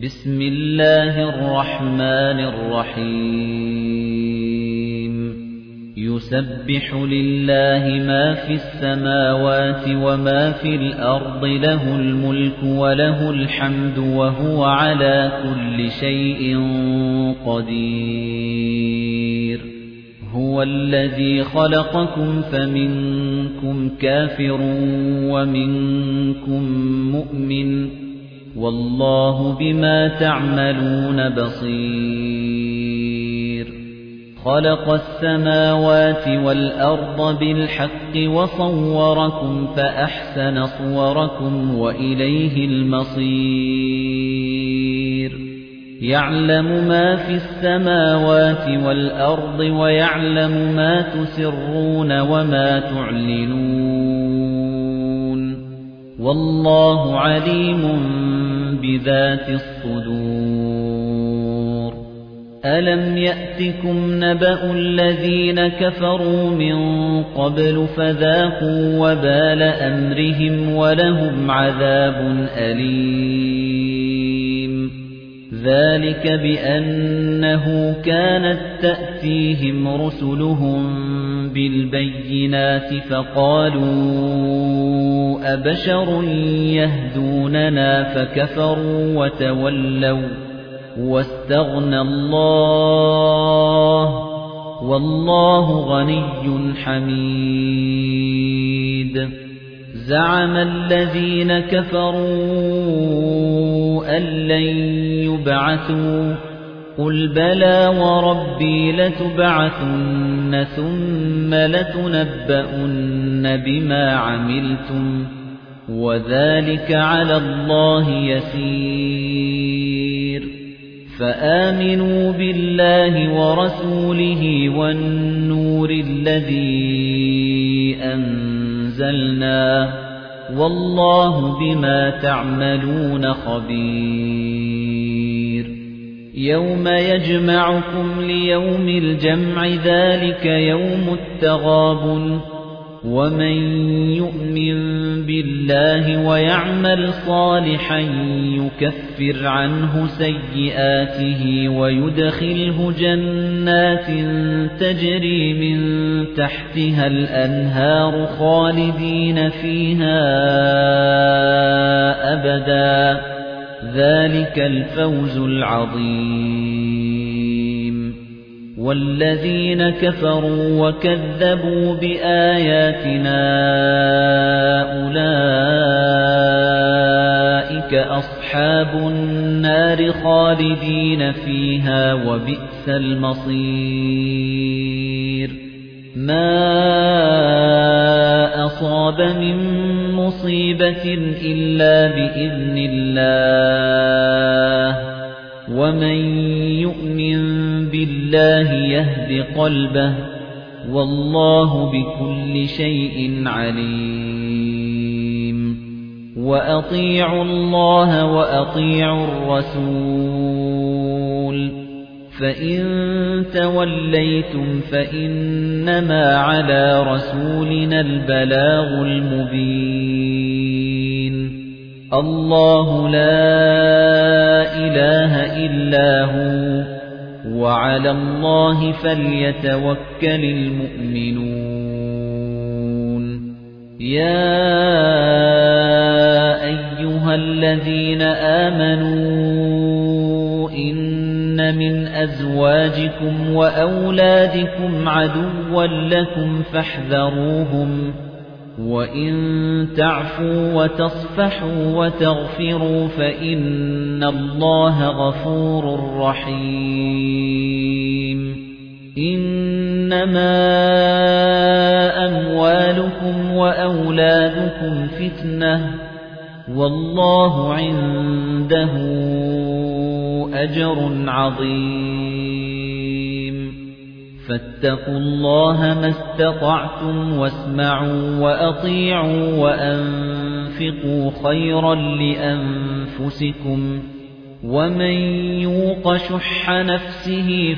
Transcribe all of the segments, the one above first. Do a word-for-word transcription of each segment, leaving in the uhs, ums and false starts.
بسم الله الرحمن الرحيم يسبح لله ما في السماوات وما في الأرض له الملك وله الحمد وهو على كل شيء قدير هو الذي خلقكم فمنكم كافر ومنكم مؤمن والله بما تعملون بصير خلق السماوات والأرض بالحق وصوركم فأحسن صوركم وإليه المصير يعلم ما في السماوات والأرض ويعلم ما تسرون وما تعلنون والله عليم بذات الصدور ألم يأتكم نبأ الذين كفروا من قبل فذاقوا وبال أمرهم ولهم عذاب أليم ذلك بأنه كانت تأتيهم رسلهم بالبينات فقالوا أبشر يهدوننا فكفروا وتولوا واستغنى الله والله غني حميد زعم الذين كفروا أن لن يبعثوا قل بلى وربي لتبعثن ثم لتنبؤن بما عملتم وذلك على الله يسير فآمنوا بالله ورسوله والنور الذي أنزلنا والله بما تعملون خبير يوم يجمعكم ليوم الجمع ذلك يوم التغابن ومن يؤمن بالله ويعمل صالحا يكفر عنه سيئاته ويدخله جنات تجري من تحتها الأنهار خالدين فيها أبدا ذلك الفوز العظيم والذين كفروا وكذبوا بآياتنا أولئك أصحاب النار خالدين فيها وبئس المصير ما أصاب من مصيبة إلا بإذن الله ومن يؤمن بالله يهد قلبه والله بكل شيء عليم وأطيعوا الله وأطيعوا الرسول فإن توليتم فإنما على رسولنا البلاغ المبين الله لا إله إلا هو وعلى الله فليتوكل المؤمنون يا أيها الذين آمنوا إن من أزواجكم وأولادكم عدوا لكم فاحذروهم وَإِن تَعْفُوا وَتَصْفَحُوا وَتَغْفِرُوا فَإِنَّ اللَّهَ غَفُورٌ رَّحِيمٌ إِنَّمَا أَمْوَالُكُمْ وَأَوْلَادُكُمْ فِتْنَةٌ وَاللَّهُ عِندَهُ أَجْرٌ عَظِيمٌ فاتقوا الله ما استطعتم واسمعوا وأطيعوا وأنفقوا خيرا لأنفسكم ومن يوق شح نفسه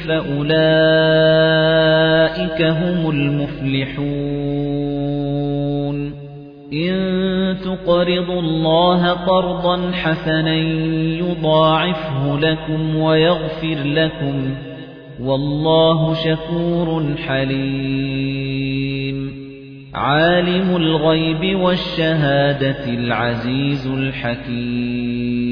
فأولئك هم المفلحون إِن تُقْرِضُوا اللَّهَ قَرْضًا حَسَنًا يُضَاعِفْهُ لَكُمْ وَيَغْفِرْ لَكُمْ وَاللَّهُ شَكُورٌ حَلِيمٌ عَالِمُ الْغَيْبِ وَالشَّهَادَةِ الْعَزِيزُ الْحَكِيمُ